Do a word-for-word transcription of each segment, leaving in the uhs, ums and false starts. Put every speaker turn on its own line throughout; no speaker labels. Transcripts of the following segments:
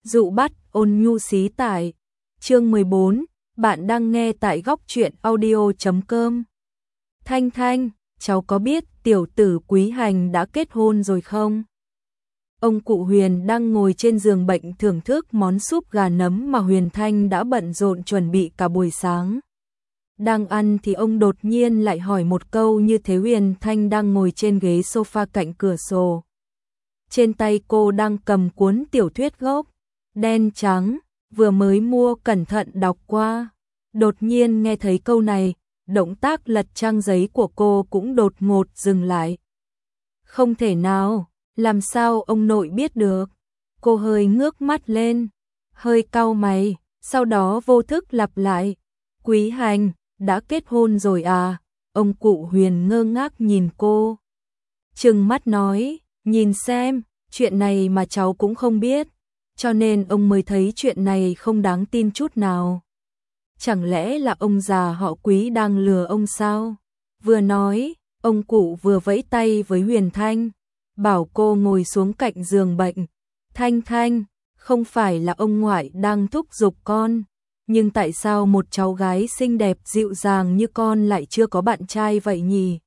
Dụ bắt ôn nhu xí tải. Chương mười bốn, bạn đang nghe tại góc truyện audio chấm com. Thanh Thanh, cháu có biết tiểu tử Quý Hành đã kết hôn rồi không? Ông cụ Huyền đang ngồi trên giường bệnh thưởng thức món súp gà nấm mà Huyền Thanh đã bận rộn chuẩn bị cả buổi sáng. Đang ăn thì ông đột nhiên lại hỏi một câu như thế. Huyền Thanh đang ngồi trên ghế sofa cạnh cửa sổ. Trên tay cô đang cầm cuốn tiểu thuyết gốc, đen trắng, vừa mới mua cẩn thận đọc qua. Đột nhiên nghe thấy câu này, động tác lật trang giấy của cô cũng đột ngột dừng lại. Không thể nào, làm sao ông nội biết được? Cô hơi ngước mắt lên, hơi cau mày, sau đó vô thức lặp lại. Quý Hành, đã kết hôn rồi à? Ông cụ Huyền ngơ ngác nhìn cô. Trừng mắt nói, nhìn xem, chuyện này mà cháu cũng không biết, cho nên ông mới thấy chuyện này không đáng tin chút nào. Chẳng lẽ là ông già họ Quý đang lừa ông sao? Vừa nói, ông cụ vừa vẫy tay với Huyền Thanh, bảo cô ngồi xuống cạnh giường bệnh. Thanh Thanh, không phải là ông ngoại đang thúc giục con, nhưng tại sao một cháu gái xinh đẹp dịu dàng như con lại chưa có bạn trai vậy nhỉ?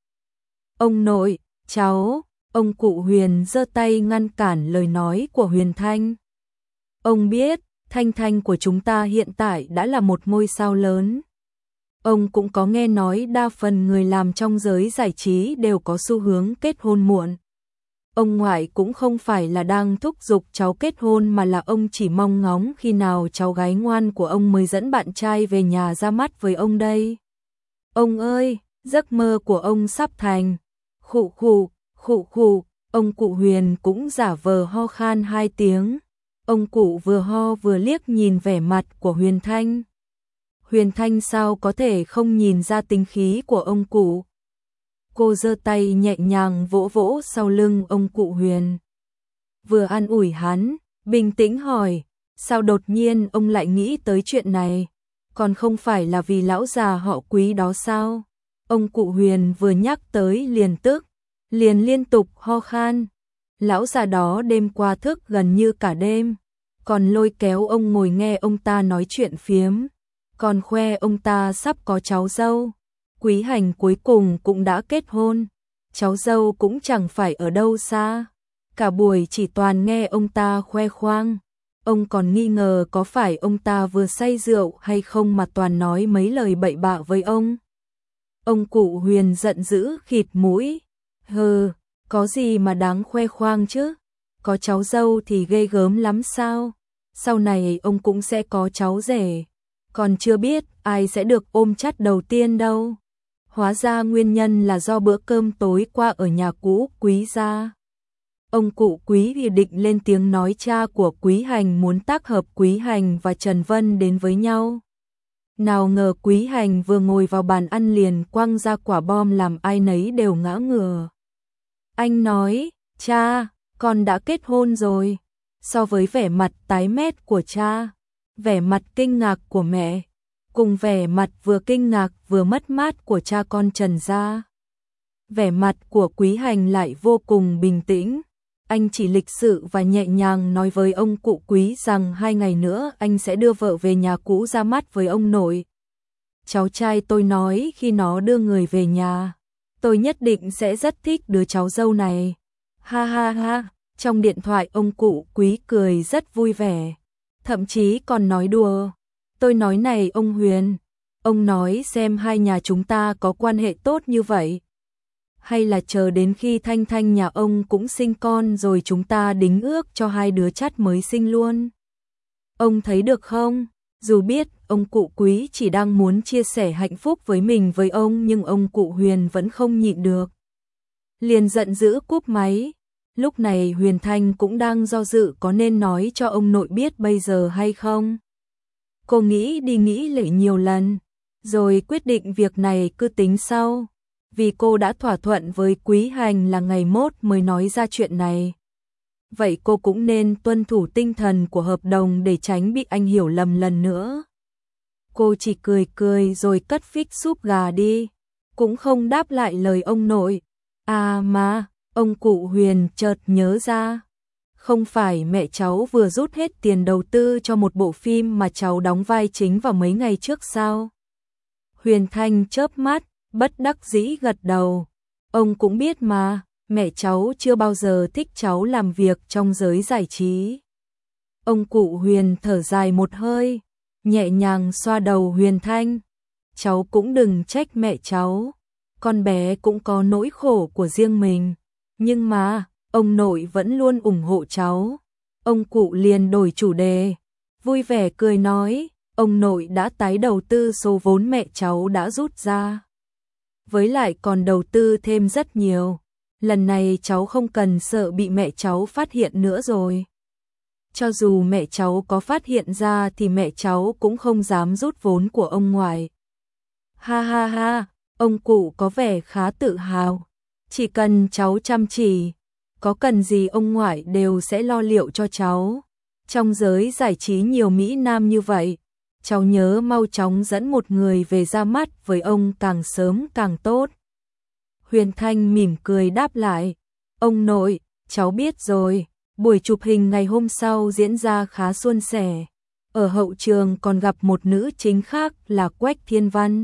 Ông nội, cháu, ông cụ Huyền giơ tay ngăn cản lời nói của Huyền Thanh. Ông biết, Thanh Thanh của chúng ta hiện tại đã là một ngôi sao lớn. Ông cũng có nghe nói đa phần người làm trong giới giải trí đều có xu hướng kết hôn muộn. Ông ngoại cũng không phải là đang thúc giục cháu kết hôn mà là ông chỉ mong ngóng khi nào cháu gái ngoan của ông mới dẫn bạn trai về nhà ra mắt với ông đây. Ông ơi, giấc mơ của ông sắp thành. Khụ khụ, khụ khụ, ông cụ Huyền cũng giả vờ ho khan hai tiếng. Ông cụ vừa ho vừa liếc nhìn vẻ mặt của Huyền Thanh. Huyền Thanh sao có thể không nhìn ra tính khí của ông cụ. Cô giơ tay nhẹ nhàng vỗ vỗ sau lưng ông cụ Huyền. Vừa an ủi hắn, bình tĩnh hỏi, sao đột nhiên ông lại nghĩ tới chuyện này? Còn không phải là vì lão già họ Quý đó sao? Ông cụ Huyền vừa nhắc tới liền tức, liền liên tục ho khan. Lão già đó đêm qua thức gần như cả đêm, còn lôi kéo ông ngồi nghe ông ta nói chuyện phiếm, còn khoe ông ta sắp có cháu dâu. Quý Hành cuối cùng cũng đã kết hôn, cháu dâu cũng chẳng phải ở đâu xa. Cả buổi chỉ toàn nghe ông ta khoe khoang. Ông còn nghi ngờ có phải ông ta vừa say rượu hay không mà toàn nói mấy lời bậy bạ với ông. Ông cụ Huyền giận dữ khịt mũi. Hừ, có gì mà đáng khoe khoang chứ? Có cháu dâu thì ghê gớm lắm sao? Sau này ông cũng sẽ có cháu rể, còn chưa biết ai sẽ được ôm chắt đầu tiên đâu. Hóa ra nguyên nhân là do bữa cơm tối qua ở nhà cũ Quý gia. Ông cụ Quý thì định lên tiếng nói cha của Quý Hành muốn tác hợp Quý Hành và Trần Vân đến với nhau. Nào ngờ Quý Hành vừa ngồi vào bàn ăn liền quăng ra quả bom làm ai nấy đều ngã ngửa. Anh nói, cha, con đã kết hôn rồi. So với vẻ mặt tái mét của cha, vẻ mặt kinh ngạc của mẹ, cùng vẻ mặt vừa kinh ngạc vừa mất mát của cha con Trần gia, vẻ mặt của Quý Hành lại vô cùng bình tĩnh. Anh chỉ lịch sự và nhẹ nhàng nói với ông cụ Quý rằng hai ngày nữa anh sẽ đưa vợ về nhà cũ ra mắt với ông nội. Cháu trai tôi nói khi nó đưa người về nhà, tôi nhất định sẽ rất thích đứa cháu dâu này. Ha ha ha, trong điện thoại ông cụ Quý cười rất vui vẻ, thậm chí còn nói đùa. Tôi nói này ông Huyền, ông nói xem hai nhà chúng ta có quan hệ tốt như vậy, hay là chờ đến khi Thanh Thanh nhà ông cũng sinh con rồi chúng ta đính ước cho hai đứa chắt mới sinh luôn. Ông thấy được không? Dù biết ông cụ Quý chỉ đang muốn chia sẻ hạnh phúc với mình với ông, nhưng ông cụ Huyền vẫn không nhịn được, liền giận dữ cúp máy. Lúc này Huyền Thanh cũng đang do dự có nên nói cho ông nội biết bây giờ hay không. Cô nghĩ đi nghĩ lại nhiều lần, rồi quyết định việc này cứ tính sau, vì cô đã thỏa thuận với Quý Hành là ngày mốt mới nói ra chuyện này. Vậy cô cũng nên tuân thủ tinh thần của hợp đồng để tránh bị anh hiểu lầm lần nữa. Cô chỉ cười cười rồi cất phích súp gà đi, cũng không đáp lại lời ông nội. À mà, ông cụ Huyền chợt nhớ ra, Không phải mẹ cháu vừa rút hết tiền đầu tư cho một bộ phim mà cháu đóng vai chính vào mấy ngày trước sao? Huyền Thanh chớp mắt, bất đắc dĩ gật đầu. Ông cũng biết mà, mẹ cháu chưa bao giờ thích cháu làm việc trong giới giải trí. Ông cụ Huyền thở dài một hơi, nhẹ nhàng xoa đầu Huyền Thanh. Cháu cũng đừng trách mẹ cháu, con bé cũng có nỗi khổ của riêng mình. Nhưng mà, ông nội vẫn luôn ủng hộ cháu. Ông cụ liền đổi chủ đề, vui vẻ cười nói, ông nội đã tái đầu tư số vốn mẹ cháu đã rút ra. Với lại còn đầu tư thêm rất nhiều. Lần này cháu không cần sợ bị mẹ cháu phát hiện nữa rồi. Cho dù mẹ cháu có phát hiện ra thì mẹ cháu cũng không dám rút vốn của ông ngoại. Ha ha ha, ông cụ có vẻ khá tự hào. Chỉ cần cháu chăm chỉ, có cần gì ông ngoại đều sẽ lo liệu cho cháu. Trong giới giải trí nhiều mỹ nam như vậy, cháu nhớ mau chóng dẫn một người về ra mắt với ông càng sớm càng tốt. Huyền Thanh mỉm cười đáp lại, ông nội, cháu biết rồi. Buổi chụp hình ngày hôm sau diễn ra khá suôn sẻ. Ở hậu trường còn gặp một nữ chính khác là Quách Thiên Văn.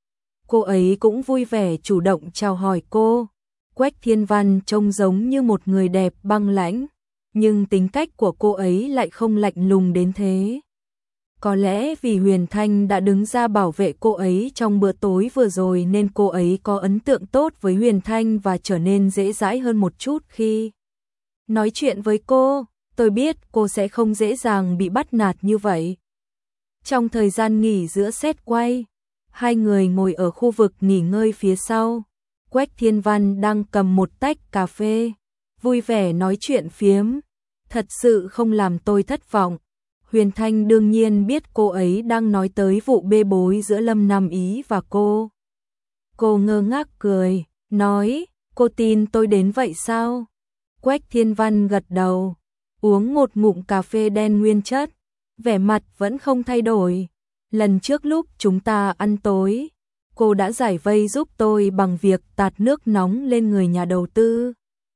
Cô ấy cũng vui vẻ chủ động chào hỏi cô. Quách Thiên Văn trông giống như một người đẹp băng lãnh, nhưng tính cách của cô ấy lại không lạnh lùng đến thế. Có lẽ vì Huyền Thanh đã đứng ra bảo vệ cô ấy trong bữa tối vừa rồi nên cô ấy có ấn tượng tốt với Huyền Thanh và trở nên dễ dãi hơn một chút khi nói chuyện với cô. Tôi biết cô sẽ không dễ dàng bị bắt nạt như vậy. Trong thời gian nghỉ giữa set quay, hai người ngồi ở khu vực nghỉ ngơi phía sau. Quách Thiên Văn đang cầm một tách cà phê, vui vẻ nói chuyện phiếm. Thật sự không làm tôi thất vọng. Huyền Thanh đương nhiên biết cô ấy đang nói tới vụ bê bối giữa Lâm Nam Ý và cô. Cô ngơ ngác cười, nói, cô tin tôi đến vậy sao? Quách Thiên Văn gật đầu, uống một ngụm cà phê đen nguyên chất, vẻ mặt vẫn không thay đổi. Lần trước lúc chúng ta ăn tối, cô đã giải vây giúp tôi bằng việc tạt nước nóng lên người nhà đầu tư.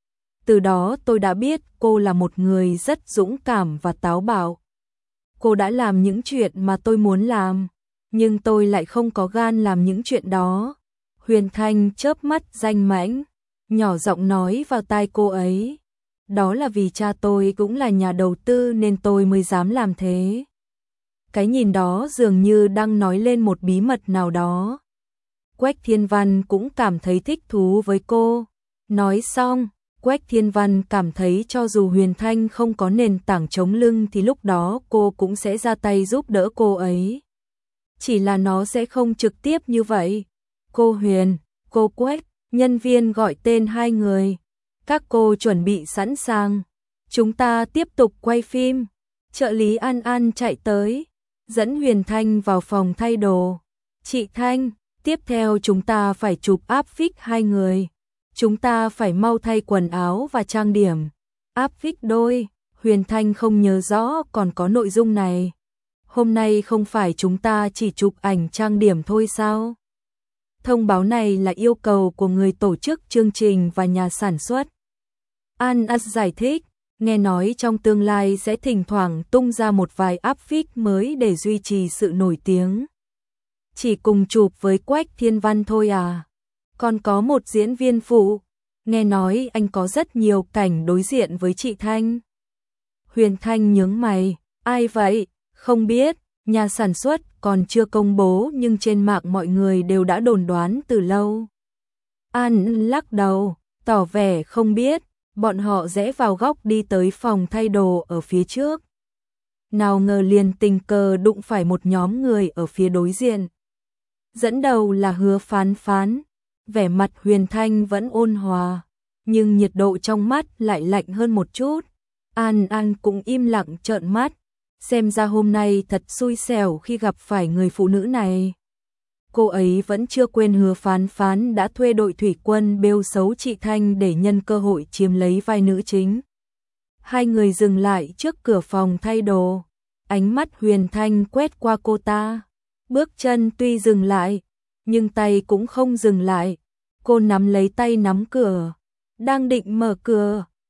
Từ đó tôi đã biết cô là một người rất dũng cảm và táo bạo. Cô đã làm những chuyện mà tôi muốn làm, nhưng tôi lại không có gan làm những chuyện đó. Huyền Thanh chớp mắt danh mãnh, nhỏ giọng nói vào tai cô ấy. Đó là vì cha tôi cũng là nhà đầu tư nên tôi mới dám làm thế. Cái nhìn đó dường như đang nói lên một bí mật nào đó. Quách Thiên Văn cũng cảm thấy thích thú với cô. Nói xong, Quách Thiên Văn cảm thấy cho dù Huyền Thanh không có nền tảng chống lưng thì lúc đó cô cũng sẽ ra tay giúp đỡ cô ấy. Chỉ là nó sẽ không trực tiếp như vậy. Cô Huyền, cô Quách, nhân viên gọi tên hai người. Các cô chuẩn bị sẵn sàng. Chúng ta tiếp tục quay phim. Trợ lý An An chạy tới, dẫn Huyền Thanh vào phòng thay đồ. Chị Thanh, tiếp theo chúng ta phải chụp áp phích hai người. Chúng ta phải mau thay quần áo và trang điểm. Áp phích đôi, Huyền Thanh không nhớ rõ còn có nội dung này. Hôm nay không phải chúng ta chỉ chụp ảnh trang điểm thôi sao? Thông báo này là yêu cầu của người tổ chức chương trình và nhà sản xuất. An An giải thích, nghe nói trong tương lai sẽ thỉnh thoảng tung ra một vài áp phích mới để duy trì sự nổi tiếng. Chỉ cùng chụp với Quách Thiên Văn thôi à? Còn có một diễn viên phụ, nghe nói anh có rất nhiều cảnh đối diện với chị Thanh. Huyền Thanh nhướng mày, ai vậy? Không biết, nhà sản xuất còn chưa công bố nhưng trên mạng mọi người đều đã đồn đoán từ lâu. An lắc đầu, tỏ vẻ không biết, bọn họ rẽ vào góc đi tới phòng thay đồ ở phía trước. Nào ngờ liền tình cờ đụng phải một nhóm người ở phía đối diện. Dẫn đầu là Hứa Phán Phán. Vẻ mặt Huyền Thanh vẫn ôn hòa, nhưng nhiệt độ trong mắt lại lạnh hơn một chút. An An cũng im lặng trợn mắt, xem ra hôm nay thật xui xẻo khi gặp phải người phụ nữ này. Cô ấy vẫn chưa quên Hứa Phán Phán đã thuê đội thủy quân bêu xấu chị Thanh để nhân cơ hội chiếm lấy vai nữ chính. Hai người dừng lại trước cửa phòng thay đồ, ánh mắt Huyền Thanh quét qua cô ta. Bước chân tuy dừng lại, nhưng tay cũng không dừng lại. Cô nắm lấy tay nắm cửa, đang định mở cửa,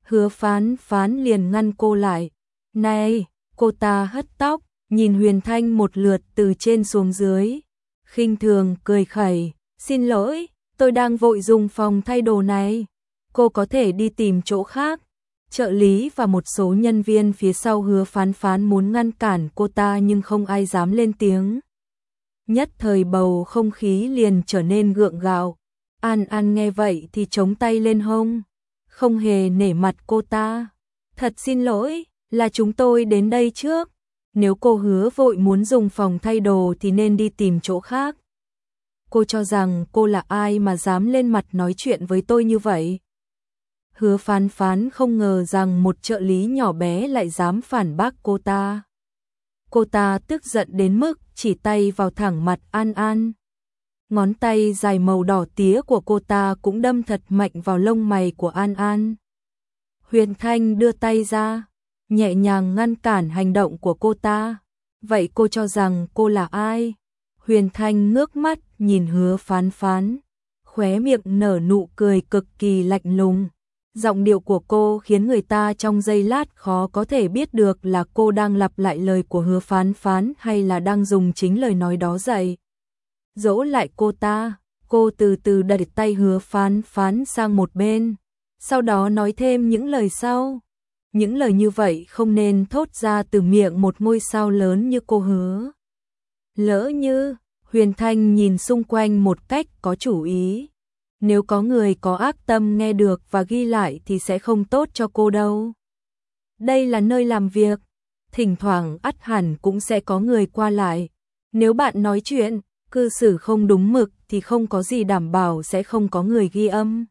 Hứa Phán Phán liền ngăn cô lại. Này, cô ta hất tóc, nhìn Huyền Thanh một lượt từ trên xuống dưới. Khinh thường cười khẩy, xin lỗi, tôi đang vội dùng phòng thay đồ này. Cô có thể đi tìm chỗ khác. Trợ lý và một số nhân viên phía sau Hứa Phán Phán muốn ngăn cản cô ta nhưng không ai dám lên tiếng. Nhất thời bầu không khí liền trở nên gượng gạo. An An nghe vậy thì chống tay lên hông, không hề nể mặt cô ta. Thật xin lỗi, là chúng tôi đến đây trước. Nếu cô Hứa vội muốn dùng phòng thay đồ thì nên đi tìm chỗ khác. Cô cho rằng cô là ai mà dám lên mặt nói chuyện với tôi như vậy? Hứa Phán Phán không ngờ rằng một trợ lý nhỏ bé lại dám phản bác cô ta. Cô ta tức giận đến mức chỉ tay vào thẳng mặt An An. Ngón tay dài màu đỏ tía của cô ta cũng đâm thật mạnh vào lông mày của An An. Huyền Thanh đưa tay ra, nhẹ nhàng ngăn cản hành động của cô ta. Vậy cô cho rằng cô là ai? Huyền Thanh ngước mắt nhìn Hứa Phán Phán, khóe miệng nở nụ cười cực kỳ lạnh lùng. Giọng điệu của cô khiến người ta trong giây lát khó có thể biết được là cô đang lặp lại lời của Hứa Phán Phán hay là đang dùng chính lời nói đó dạy dỗ lại cô ta. Cô từ từ đẩy tay Hứa Phán Phán sang một bên, sau đó nói thêm những lời sau. Những lời như vậy không nên thốt ra từ miệng một ngôi sao lớn như cô Hứa. Lỡ như, Huyền Thanh nhìn xung quanh một cách có chủ ý. Nếu có người có ác tâm nghe được và ghi lại thì sẽ không tốt cho cô đâu. Đây là nơi làm việc, thỉnh thoảng ắt hẳn cũng sẽ có người qua lại. Nếu bạn nói chuyện, cư xử không đúng mực thì không có gì đảm bảo sẽ không có người ghi âm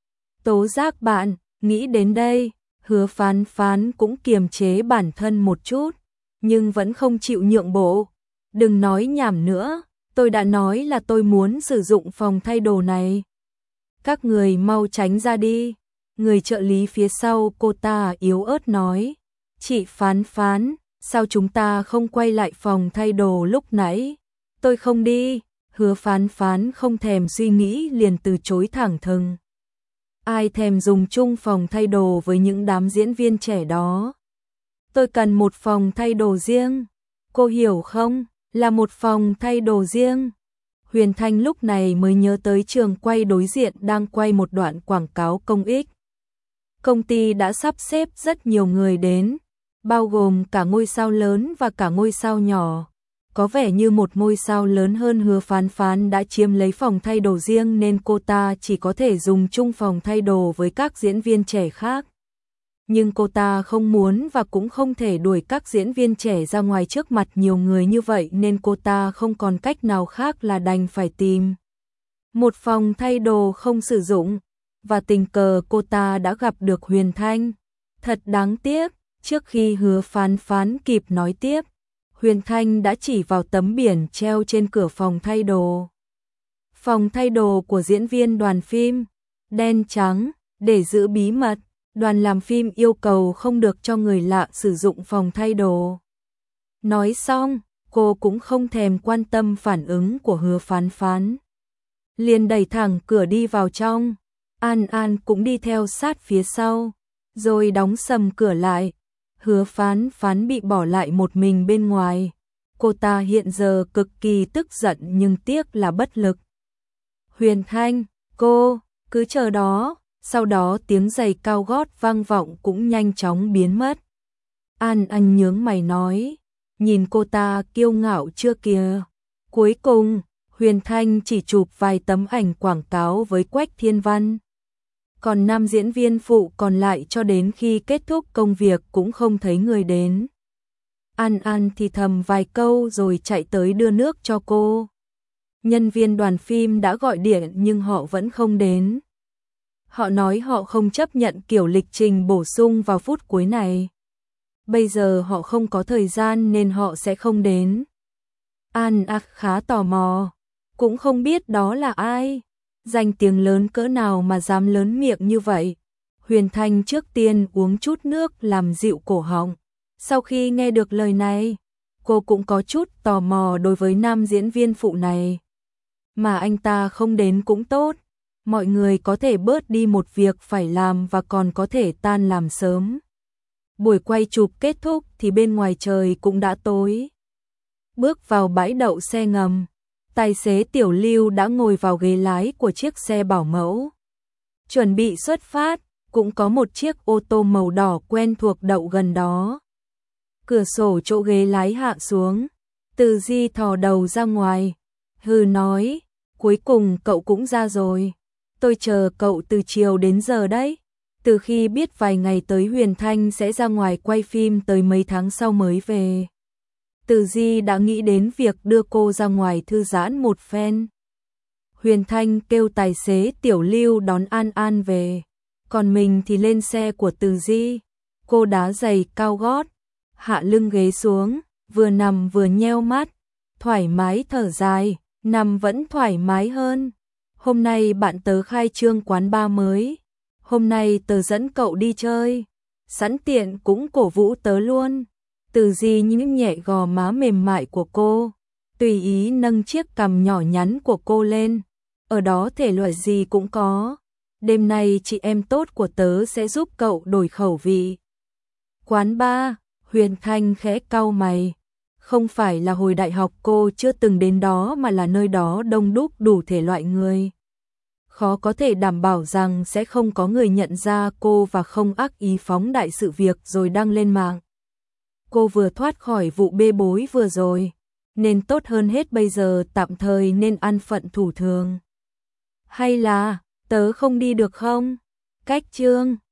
tố giác bạn. Nghĩ đến đây, Hứa Phán Phán cũng kiềm chế bản thân một chút, nhưng vẫn không chịu nhượng bộ. Đừng nói nhảm nữa, tôi đã nói là tôi muốn sử dụng phòng thay đồ này. Các người mau tránh ra đi. Người trợ lý phía sau cô ta yếu ớt nói. Chị Phán Phán, sao chúng ta không quay lại phòng thay đồ lúc nãy? Tôi không đi. Hứa Phán Phán không thèm suy nghĩ liền từ chối thẳng thừng. Ai thèm dùng chung phòng thay đồ với những đám diễn viên trẻ đó? Tôi cần một phòng thay đồ riêng. Cô hiểu không? Là một phòng thay đồ riêng. Huyền Thanh lúc này mới nhớ tới trường quay đối diện đang quay một đoạn quảng cáo công ích. Công ty đã sắp xếp rất nhiều người đến, bao gồm cả ngôi sao lớn và cả ngôi sao nhỏ. Có vẻ như một ngôi sao lớn hơn Hứa Phán Phán đã chiếm lấy phòng thay đồ riêng nên cô ta chỉ có thể dùng chung phòng thay đồ với các diễn viên trẻ khác. Nhưng cô ta không muốn và cũng không thể đuổi các diễn viên trẻ ra ngoài trước mặt nhiều người như vậy nên cô ta không còn cách nào khác là đành phải tìm một phòng thay đồ không sử dụng. Và tình cờ cô ta đã gặp được Huyền Thanh. Thật đáng tiếc, trước khi Hứa Phán Phán kịp nói tiếp, Huyền Thanh đã chỉ vào tấm biển treo trên cửa phòng thay đồ. Phòng thay đồ của diễn viên đoàn phim, đen trắng, để giữ bí mật. Đoàn làm phim yêu cầu không được cho người lạ sử dụng phòng thay đồ. Nói xong, cô cũng không thèm quan tâm phản ứng của Hứa Phán Phán. Liền đẩy thẳng cửa đi vào trong. An An cũng đi theo sát phía sau, rồi đóng sầm cửa lại. Hứa Phán Phán bị bỏ lại một mình bên ngoài. Cô ta hiện giờ cực kỳ tức giận nhưng tiếc là bất lực. Huyền Thanh, cô, cứ chờ đó. Sau đó tiếng giày cao gót vang vọng cũng nhanh chóng biến mất. An An nhướng mày nói, nhìn cô ta kiêu ngạo chưa kìa. Cuối cùng, Huyền Thanh chỉ chụp vài tấm ảnh quảng cáo với Quách Thiên Văn. Còn năm diễn viên phụ còn lại cho đến khi kết thúc công việc cũng không thấy người đến. An An thì thầm vài câu rồi chạy tới đưa nước cho cô. Nhân viên đoàn phim đã gọi điện nhưng họ vẫn không đến. Họ nói họ không chấp nhận kiểu lịch trình bổ sung vào phút cuối này. Bây giờ họ không có thời gian nên họ sẽ không đến. An Ác khá tò mò, cũng không biết đó là ai, danh tiếng lớn cỡ nào mà dám lớn miệng như vậy. Huyền Thanh trước tiên uống chút nước làm dịu cổ họng. Sau khi nghe được lời này, cô cũng có chút tò mò đối với nam diễn viên phụ này. Mà anh ta không đến cũng tốt, mọi người có thể bớt đi một việc phải làm và còn có thể tan làm sớm. Buổi quay chụp kết thúc thì bên ngoài trời cũng đã tối. Bước vào bãi đậu xe ngầm, tài xế Tiểu Lưu đã ngồi vào ghế lái của chiếc xe bảo mẫu. Chuẩn bị xuất phát, cũng có một chiếc ô tô màu đỏ quen thuộc đậu gần đó. Cửa sổ chỗ ghế lái hạ xuống, Từ Di thò đầu ra ngoài, hừ nói, cuối cùng cậu cũng ra rồi. Tôi chờ cậu từ chiều đến giờ đấy. Từ khi biết vài ngày tới Huyền Thanh sẽ ra ngoài quay phim tới mấy tháng sau mới về. Từ Di đã nghĩ đến việc đưa cô ra ngoài thư giãn một phen. Huyền Thanh kêu tài xế Tiểu Lưu đón An An về, còn mình thì lên xe của Từ Di. Cô đá giày cao gót, hạ lưng ghế xuống, vừa nằm vừa nheo mắt, thoải mái thở dài, nằm vẫn thoải mái hơn. Hôm nay bạn tớ khai trương quán bar mới, hôm nay tớ dẫn cậu đi chơi, sẵn tiện cũng cổ vũ tớ luôn. Từ Di những nhẹ gò má mềm mại của cô, tùy ý nâng chiếc cằm nhỏ nhắn của cô lên, ở đó thể loại gì cũng có. Đêm nay chị em tốt của tớ sẽ giúp cậu đổi khẩu vị. Quán bar, Huyền Thanh khẽ cau mày, không phải là hồi đại học cô chưa từng đến đó mà là nơi đó đông đúc đủ thể loại người. Khó có thể đảm bảo rằng sẽ không có người nhận ra cô và không ác ý phóng đại sự việc rồi đăng lên mạng. Cô vừa thoát khỏi vụ bê bối vừa rồi, nên tốt hơn hết bây giờ tạm thời nên ăn phận thủ thường. Hay là, tớ không đi được không? Cách chương